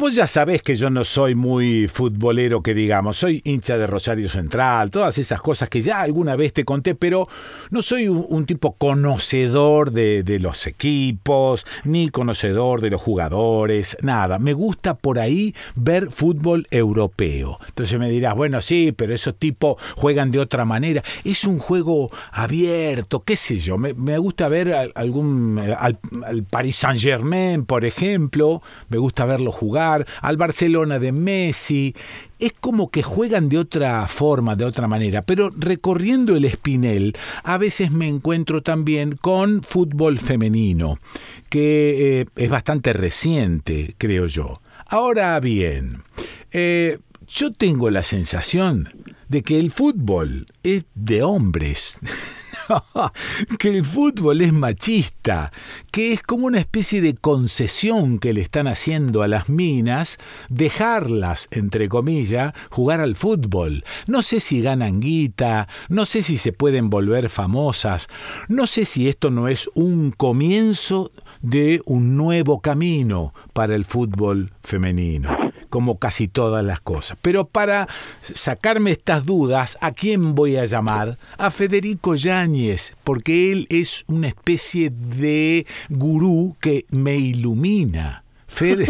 vos ya sabés que yo no soy muy futbolero, que digamos, soy hincha de Rosario Central, todas esas cosas que ya alguna vez te conté, pero no soy un tipo conocedor de los equipos, ni conocedor de los jugadores, nada. Me gusta por ahí ver fútbol europeo. Entonces me dirás, bueno, sí, pero esos tipos juegan de otra manera. Es un juego abierto, qué sé yo. Me gusta ver al Paris Saint-Germain, por ejemplo, me gusta verlo jugar, al Barcelona de Messi. Es como que juegan de otra forma, de otra manera, pero recorriendo el espinel a veces me encuentro también con fútbol femenino, que es bastante reciente, creo yo. Ahora bien, yo tengo la sensación de que el fútbol es de hombres. Que el fútbol es machista, que es como una especie de concesión que le están haciendo a las minas, dejarlas, entre comillas, jugar al fútbol. No sé si ganan guita, no sé si se pueden volver famosas, no sé si esto no es un comienzo de un nuevo camino para el fútbol femenino, como casi todas las cosas. Pero para sacarme estas dudas, ¿a quién voy a llamar? A Federico Yáñez, porque él es una especie de gurú que me ilumina. Fede,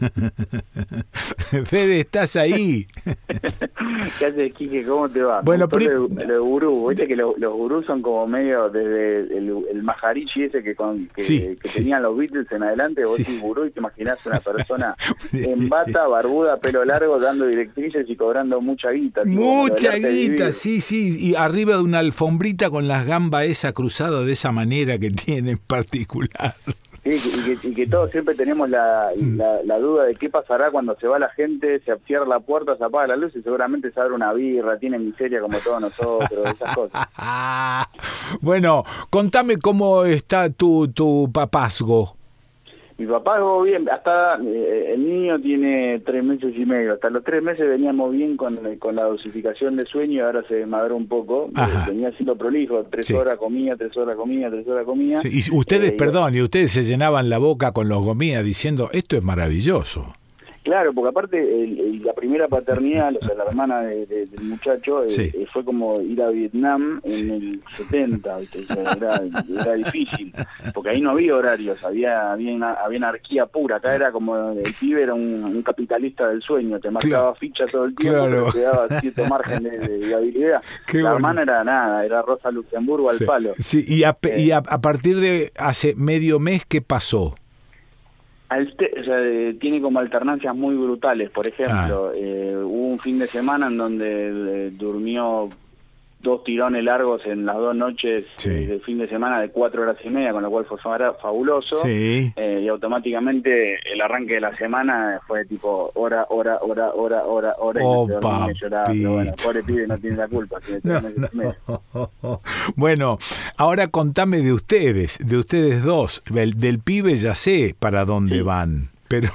Fede, ¿estás ahí? ¿Qué haces, Quique? ¿Cómo te va? Bueno, los gurús, viste que los gurús son como medio desde el Maharishi ese que tenían los Beatles en adelante. Vos decís gurú y te imaginás una persona en bata, barbuda, pelo largo, dando directrices y cobrando mucha guita. Mucha guita, sí, y arriba de una alfombrita con las gambas esa cruzada de esa manera que tiene en particular. Sí, y que todos siempre tenemos la duda de qué pasará cuando se va la gente, se cierra la puerta, se apaga la luz y seguramente se abre una birra, tiene miseria como todos nosotros, esas cosas. Bueno, contame cómo está tu papazgo. Mi papá va bien, hasta el niño tiene 3 meses y medio, hasta los 3 meses veníamos bien con la dosificación de sueño y ahora se madró un poco, venía siendo prolijo, 3 horas comía, 3 horas comía, 3 horas comía. Sí, y ustedes, y ustedes se llenaban la boca con los gomías diciendo, esto es maravilloso. Claro, porque aparte la primera paternidad, o sea, la hermana del muchacho, fue como ir a Vietnam en el 70, ¿viste? O sea, era difícil, porque ahí no había horarios, había anarquía pura, acá era como el pibe era un capitalista del sueño, te marcaba ficha todo el tiempo, pero te daba cierto margen de habilidad. La hermana era nada, era Rosa Luxemburgo al palo. Sí, y a partir de hace medio mes, ¿qué pasó? O sea, tiene como alternancias muy brutales. Por ejemplo, hubo un fin de semana en donde durmió 2 tirones largos en las 2 noches del fin de semana de 4 horas y media, con lo cual fue fabuloso. Y automáticamente el arranque de la semana fue tipo hora. Oh, y lloraba. Pero bueno, pobre pibe no tiene la culpa. Bueno, ahora contame de ustedes dos. Del pibe ya sé para dónde van. Pero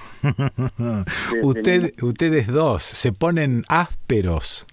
ustedes dos se ponen ásperos.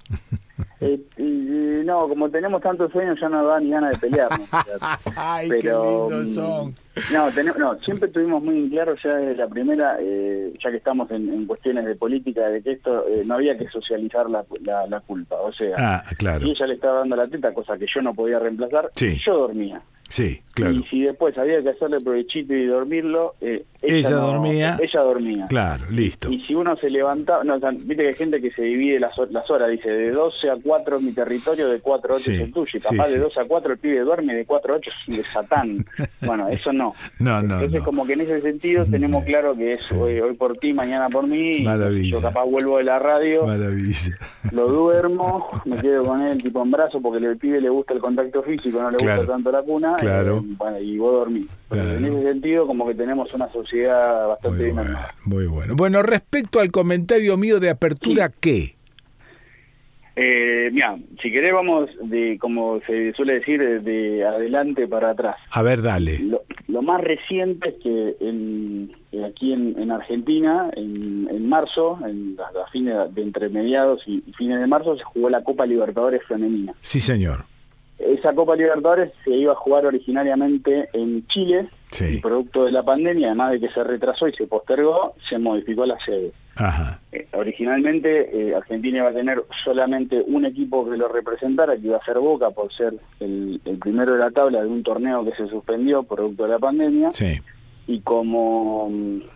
No, como tenemos tantos sueños ya no da ni ganas de pelearnos. Ay, pero, qué lindos son. No, siempre tuvimos muy en claro ya desde la primera, ya que estamos en cuestiones de política, de que esto no había que socializar la culpa. O sea, claro. Si ella le estaba dando la teta, cosa que yo no podía reemplazar, yo dormía. Sí, claro. Y si después había que hacerle provechito y dormirlo, ella dormía. Claro, listo. Y si uno se levantaba, viste que hay gente que se divide las horas, dice de 12 a 4 es mi territorio, de 4 a 8 es el tuyo, y capaz de 12 a 4 el pibe duerme, de 4 a 8 es de Satán. Bueno, eso no. Entonces como que en ese sentido tenemos claro que es hoy por ti, mañana por mí. Maravilla. Yo capaz vuelvo de la radio. Maravilla. Lo duermo, me quedo con él tipo en brazo porque al pibe le gusta el contacto físico, no le gusta tanto la cuna. Claro. Y vos dormís. Claro. En ese sentido, como que tenemos una sociedad bastante dinámica. Muy bueno. Bueno, respecto al comentario mío de apertura, ¿qué? Mira, si querés vamos como se suele decir, de adelante para atrás. A ver, dale. Lo más reciente es que aquí en Argentina, en marzo, a fines de entre mediados y fines de marzo, se jugó la Copa Libertadores femenina. Sí, señor. Esa Copa Libertadores se iba a jugar originariamente en Chile, y producto de la pandemia, además de que se retrasó y se postergó, se modificó la sede. Ajá. Originalmente Argentina iba a tener solamente un equipo que lo representara, que iba a ser Boca, por ser el primero de la tabla de un torneo que se suspendió producto de la pandemia. Sí. Y como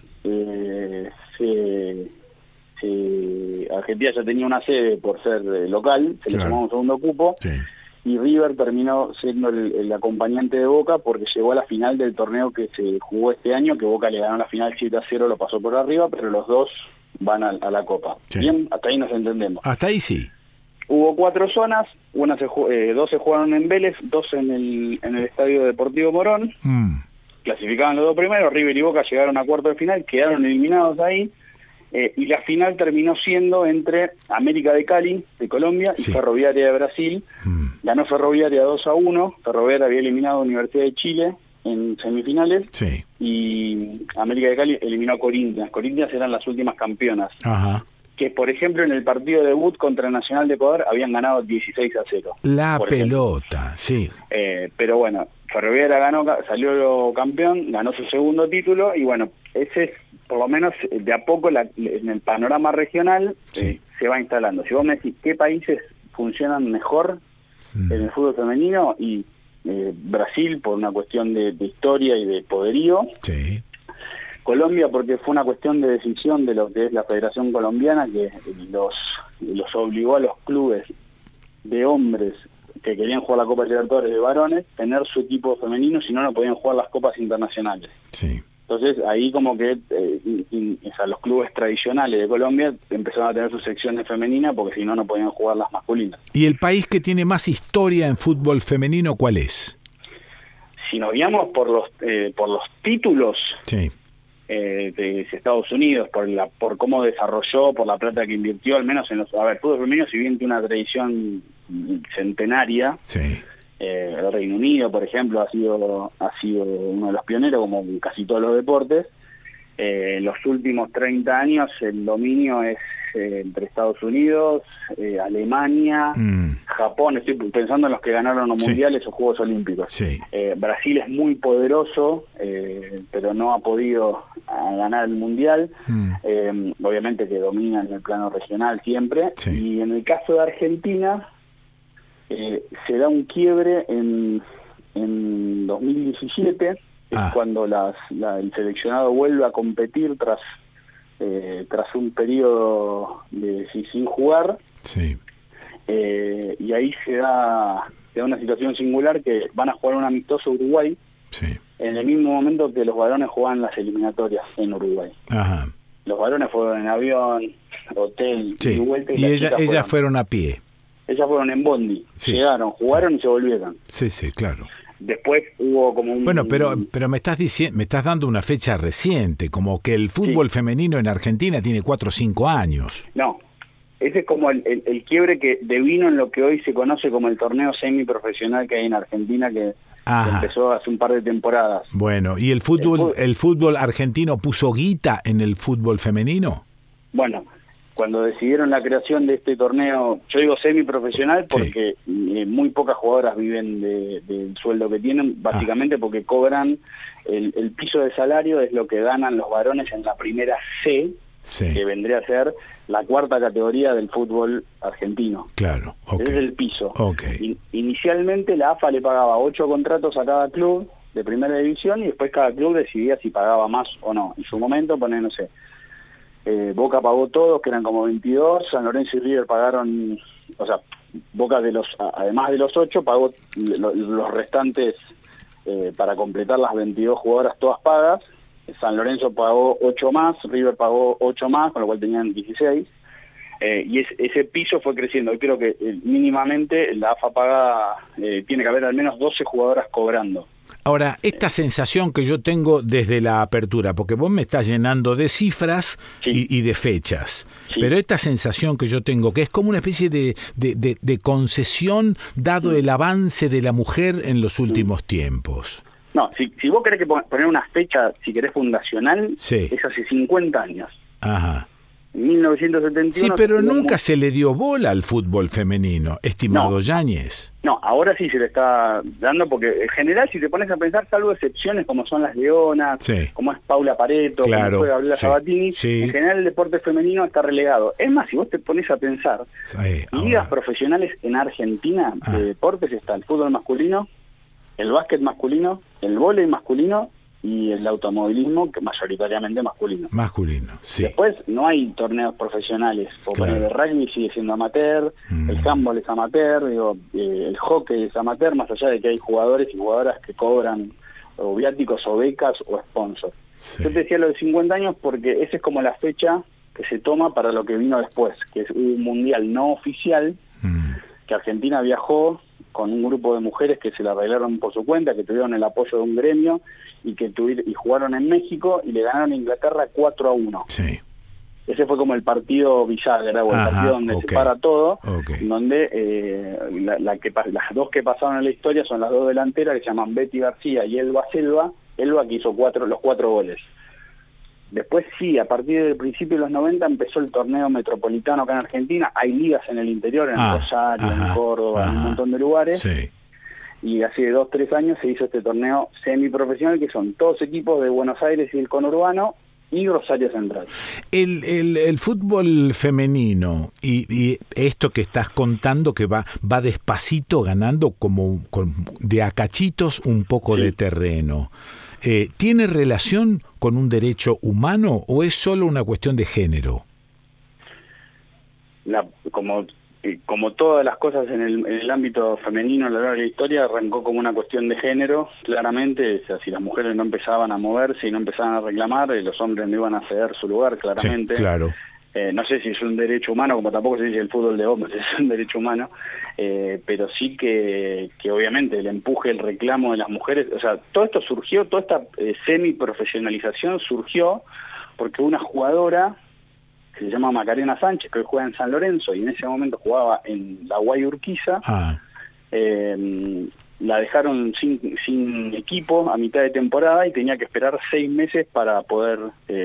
Argentina ya tenía una sede por ser local, se le sumó un segundo cupo, y River terminó siendo el acompañante de Boca porque llegó a la final del torneo que se jugó este año, que Boca le ganó la final 7-0, lo pasó por arriba, pero los dos van a la Copa. Sí. Bien, hasta ahí nos entendemos. Hasta ahí sí. Hubo 4 zonas, dos se jugaron en Vélez, 2 en el Estadio Deportivo Morón. Clasificaban los 2 primeros, River y Boca llegaron a cuartos de final, quedaron eliminados ahí, y la final terminó siendo entre América de Cali, de Colombia, y Ferroviaria de Brasil. Ganó Ferroviaria 2-1, Ferroviaria había eliminado a Universidad de Chile en semifinales, y América de Cali eliminó a Corinthians. Corinthians eran las últimas campeonas. Ajá. Que, por ejemplo, en el partido de debut contra Nacional de Ecuador habían ganado 16-0. La pelota, sí. Pero bueno, Ferroviaria salió campeón, ganó su segundo título, y bueno, ese es, por lo menos, de a poco en el panorama regional se va instalando. Si vos me decís qué países funcionan mejor en el fútbol femenino, y Brasil por una cuestión de historia y de poderío. Sí. Colombia porque fue una cuestión de decisión de lo que es la Federación Colombiana, que los obligó a los clubes de hombres que querían jugar la Copa Libertadores de varones, tener su equipo femenino, si no podían jugar las copas internacionales. Sí. Entonces ahí como que los clubes tradicionales de Colombia empezaron a tener sus secciones femeninas, porque si no podían jugar las masculinas. ¿Y el país que tiene más historia en fútbol femenino cuál es? Si nos guiamos por los títulos... Sí. De Estados Unidos, por cómo desarrolló, por la plata que invirtió, al menos el fútbol femenino, si bien tiene una tradición centenaria, el Reino Unido, por ejemplo, ha sido uno de los pioneros, como casi todos los deportes. Los últimos 30 años el dominio es entre Estados Unidos, Alemania, Japón. Estoy pensando en los que ganaron los mundiales o Juegos Olímpicos. Brasil es muy poderoso, pero no ha podido ganar el mundial. Obviamente que domina en el plano regional siempre. Y en el caso de Argentina se da un quiebre en 2017, es cuando el seleccionado vuelve a competir tras un periodo sin jugar. Y ahí se da una situación singular, que van a jugar un amistoso Uruguay en el mismo momento que los varones juegan las eliminatorias en Uruguay. Ajá. Los varones fueron en avión, hotel, y vuelta, y ellas fueron a pie. Ellas fueron en bondi, llegaron, jugaron y se volvieron. Sí, claro. Después hubo como un... Bueno, pero me estás dando una fecha reciente, como que el fútbol femenino en Argentina tiene 4 o 5 años. No, ese es como el quiebre que devino en lo que hoy se conoce como el torneo semiprofesional que hay en Argentina, que empezó hace un par de temporadas. Bueno, ¿y el fútbol argentino puso guita en el fútbol femenino? Bueno, cuando decidieron la creación de este torneo, yo digo semiprofesional porque muy pocas jugadoras viven del sueldo que tienen, básicamente porque cobran el piso de salario, es lo que ganan los varones en la primera C, que vendría a ser la 4ª categoría del fútbol argentino. Claro, ese es el piso. Inicialmente la AFA le pagaba 8 contratos a cada club de primera división, y después cada club decidía si pagaba más o no. En su momento, no sé, Boca pagó todos, que eran como 22, San Lorenzo y River pagaron, o sea, Boca además de los 8 pagó los restantes para completar las 22 jugadoras todas pagas. San Lorenzo pagó 8 más, River pagó 8 más, con lo cual tenían 16, y ese piso fue creciendo. Yo creo que mínimamente la AFA paga, tiene que haber al menos 12 jugadoras cobrando. Ahora, esta sensación que yo tengo desde la apertura, porque vos me estás llenando de cifras y de fechas, pero esta sensación que yo tengo, que es como una especie de concesión dado el avance de la mujer en los últimos tiempos. No, si vos querés poner una fecha, si querés fundacional, es hace 50 años. Ajá. En 1971... Sí, pero nunca se le dio bola al fútbol femenino, estimado Yáñez. No, ahora sí se le está dando, porque en general, si te pones a pensar, salvo excepciones como son las Leonas, como es Paula Pareto, como fue Gabriela Sabatini, en general el deporte femenino está relegado. Es más, si vos te pones a pensar, ligas profesionales en Argentina de deportes está el fútbol masculino, el básquet masculino, el vóley masculino y el automovilismo, que mayoritariamente masculino. Masculino, sí. Después no hay torneos profesionales, porque el rugby sigue siendo amateur, el handball es amateur, el hockey es amateur, más allá de que hay jugadores y jugadoras que cobran o viáticos o becas o sponsors. Sí. Yo te decía lo de 50 años porque esa es como la fecha que se toma para lo que vino después, que es un mundial no oficial, que Argentina viajó con un grupo de mujeres que se la arreglaron por su cuenta, que tuvieron el apoyo de un gremio y jugaron en México y le ganaron a Inglaterra 4-1. Sí. Ese fue como el partido bisagra, o el partido donde se para todo, donde las dos que pasaron en la historia son las dos delanteras que se llaman Betty García y Elba Selva, Elba que hizo los 4 goles. Después sí, a partir del principio de los 90 empezó el torneo metropolitano acá en Argentina. Hay ligas en el interior, en Rosario, en Córdoba, en un montón de lugares. Sí. Y hace 2 o 3 años se hizo este torneo semiprofesional, que son todos equipos de Buenos Aires y el conurbano y Rosario Central. El fútbol femenino y esto que estás contando que va despacito ganando como de a cachitos un poco de terreno. ¿Tiene relación con un derecho humano o es solo una cuestión de género? Como todas las cosas en el ámbito femenino a lo largo de la historia, arrancó como una cuestión de género, claramente. O sea, si las mujeres no empezaban a moverse y no empezaban a reclamar, los hombres no iban a ceder su lugar, claramente. Sí, claro. No sé si es un derecho humano, como tampoco se dice el fútbol de hombres, es un derecho humano, pero sí que obviamente el empuje, el reclamo de las mujeres, o sea, todo esto surgió, toda esta semi-profesionalización surgió porque una jugadora que se llama Macarena Sánchez, que hoy juega en San Lorenzo y en ese momento jugaba en la Guay Urquiza, la dejaron sin equipo a mitad de temporada y tenía que esperar 6 meses para poder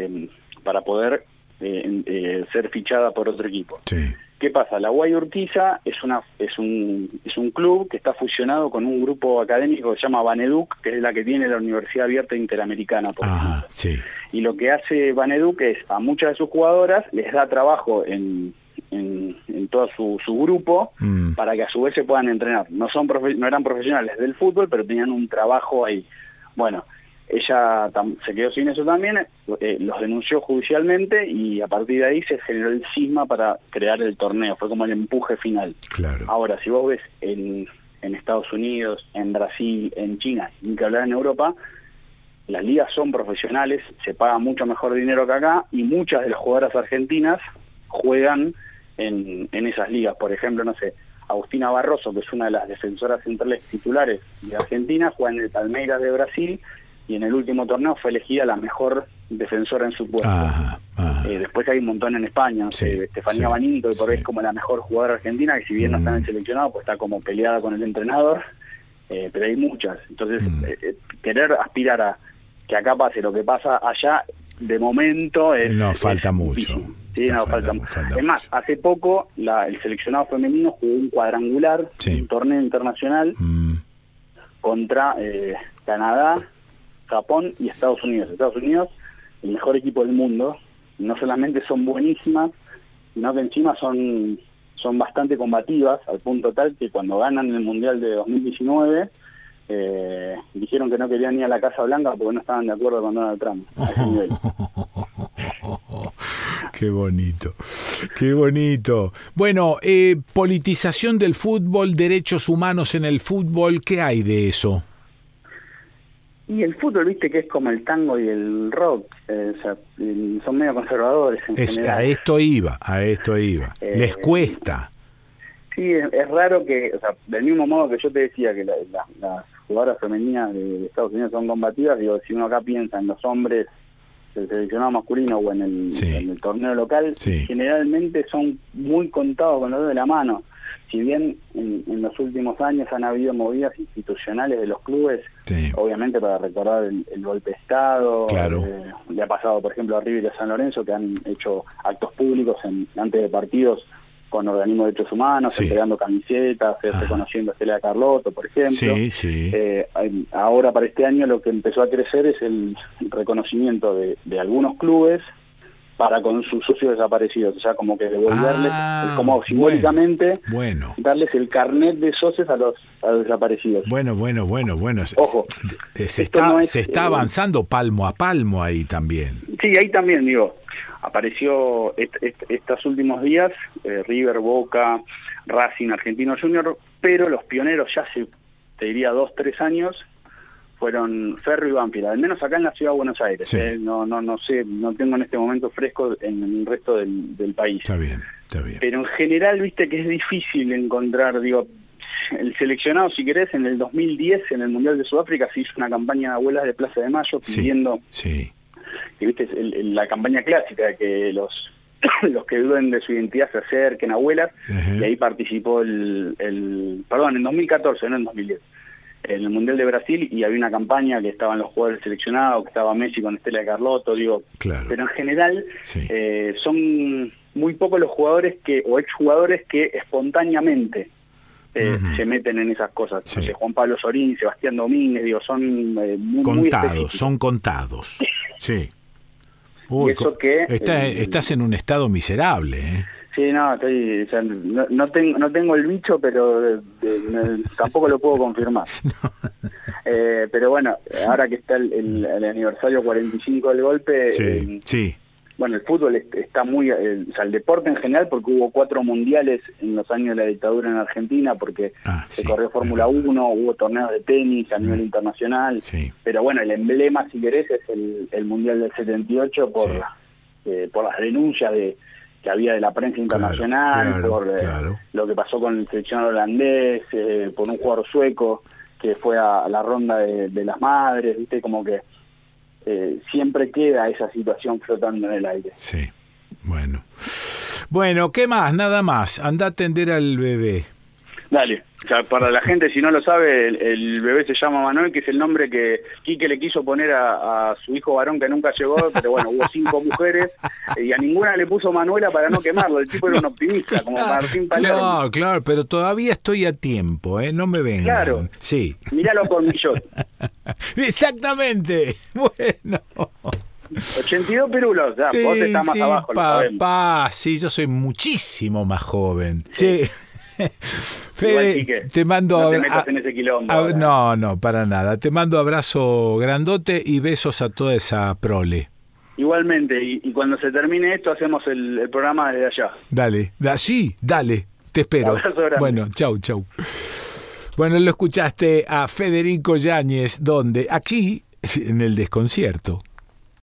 ser fichada por otro equipo. Sí. ¿Qué pasa? La Guay Urquiza es un club que está fusionado con un grupo académico que se llama Baneduc, que es la que tiene la Universidad Abierta Interamericana, por ejemplo. Sí. Y lo que hace Baneduc es, a muchas de sus jugadoras, les da trabajo en todo su grupo para que a su vez se puedan entrenar. No eran profesionales del fútbol, pero tenían un trabajo ahí. Bueno, ella se quedó sin eso también, los denunció judicialmente y a partir de ahí se generó el cisma para crear el torneo, fue como el empuje final. Claro. Ahora, si vos ves en Estados Unidos, en Brasil, en China, ni que hablar en Europa, las ligas son profesionales, se paga mucho mejor dinero que acá y muchas de las jugadoras argentinas juegan en esas ligas. Por ejemplo, no sé, Agustina Barroso, que es una de las defensoras centrales titulares de Argentina, juega en el Palmeiras de Brasil, y en el último torneo fue elegida la mejor defensora en su puesto. Después hay un montón en España, Estefanía Banito, que por ahí es como la mejor jugadora argentina, que si bien no está en el seleccionado, pues está como peleada con el entrenador, pero hay muchas. Entonces, querer aspirar a que acá pase lo que pasa allá, de momento falta mucho. Sí, falta mucho. Es más, hace poco el seleccionado femenino jugó un cuadrangular, un torneo internacional, contra Canadá, Japón y Estados Unidos. Estados Unidos, el mejor equipo del mundo, no solamente son buenísimas, sino que encima son bastante combativas, al punto tal que cuando ganan el Mundial de 2019, dijeron que no querían ir a la Casa Blanca porque no estaban de acuerdo con Donald Trump. A ese nivel. Qué bonito, qué bonito. Bueno, politización del fútbol, derechos humanos en el fútbol, ¿qué hay de eso? Y el fútbol, viste que es como el tango y el rock, son medio conservadores en general. A esto iba. Les cuesta. Sí, es raro que, o sea, del mismo modo que yo te decía que las jugadoras femeninas de Estados Unidos son combativas, digo, si uno acá piensa en los hombres del seleccionado masculino o en el torneo local, generalmente son muy contados con los dedos de la mano. si bien en los últimos años han habido movidas institucionales de los clubes, sí, obviamente para recordar el golpe de Estado, claro, le ha pasado por ejemplo a River y a San Lorenzo, que han hecho actos públicos antes de partidos con organismos de derechos humanos, sí, entregando camisetas, reconociendo a Estela Carlotto, por ejemplo. sí, sí. Ahora para este año lo que empezó a crecer es el reconocimiento de algunos clubes para con sus socios desaparecidos, o sea, como que devolverles, como simbólicamente, bueno, darles el carnet de socios a los desaparecidos. Bueno. Ojo, se está avanzando palmo a palmo ahí también. Sí, ahí también, digo, apareció estos últimos días, River, Boca, Racing, Argentino Junior, pero los pioneros ya hace, te diría, 2-3 años, fueron Ferro y Banfield, al menos acá en la ciudad de Buenos Aires. Sí. No sé, no tengo en este momento fresco en el resto del país. Está bien. Pero en general, viste que es difícil encontrar, digo, el seleccionado, si querés, en el 2010, en el Mundial de Sudáfrica, se hizo una campaña de abuelas de Plaza de Mayo pidiendo, sí, que viste, la campaña clásica de que los que duden de su identidad se acerquen, abuelas, y ahí participó en 2014, no en 2010. En el Mundial de Brasil, y había una campaña que estaban los jugadores seleccionados, que estaba Messi con Estela Carlotto, digo, claro, pero en general sí, son muy pocos los jugadores o exjugadores que espontáneamente se meten en esas cosas. Sí. Entonces, Juan Pablo Sorín, Sebastián Domínguez, digo, son muy específicos. Son contados, sí. Uy, y eso que estás en un estado miserable, ¿eh? Sí, no, no tengo el bicho, pero tampoco lo puedo confirmar. No. Pero bueno, ahora que está el aniversario 45 del golpe, sí. Bueno, el fútbol está muy, o sea, el deporte en general, porque hubo 4 mundiales en los años de la dictadura en Argentina, porque se corrió Fórmula 1, hubo torneos de tenis a nivel internacional, pero bueno, el emblema, si querés, es el Mundial del 78 por las denuncias que había de la prensa internacional, por lo que pasó con el seleccionado holandés, por un jugador sueco que fue a la ronda de las madres, viste, como que siempre queda esa situación flotando en el aire. Sí, bueno, ¿qué más? Nada más, anda a atender al bebé. Dale, o sea, para la gente, si no lo sabe, el bebé se llama Manuel, que es el nombre que Quique le quiso poner a su hijo varón, que nunca llegó, pero bueno, hubo 5 mujeres, y a ninguna le puso Manuela para no quemarlo. El tipo era un optimista, como Martín Palermo. Claro, pero todavía estoy a tiempo, no me vengan. Claro, sí. Míralo por millón. Exactamente, bueno. 82 pirulos, ya, vos estás más abajo. Papá, sí, yo soy muchísimo más joven. Sí. Fede, te mando no te metas en ese quilombo. No, para nada. Te mando abrazo grandote y besos a toda esa prole. Igualmente, y cuando se termine esto hacemos el programa desde allá. Dale, dale, te espero. Bueno, chau. Bueno, lo escuchaste a Federico Yáñez, ¿dónde? Aquí, en El Desconcierto.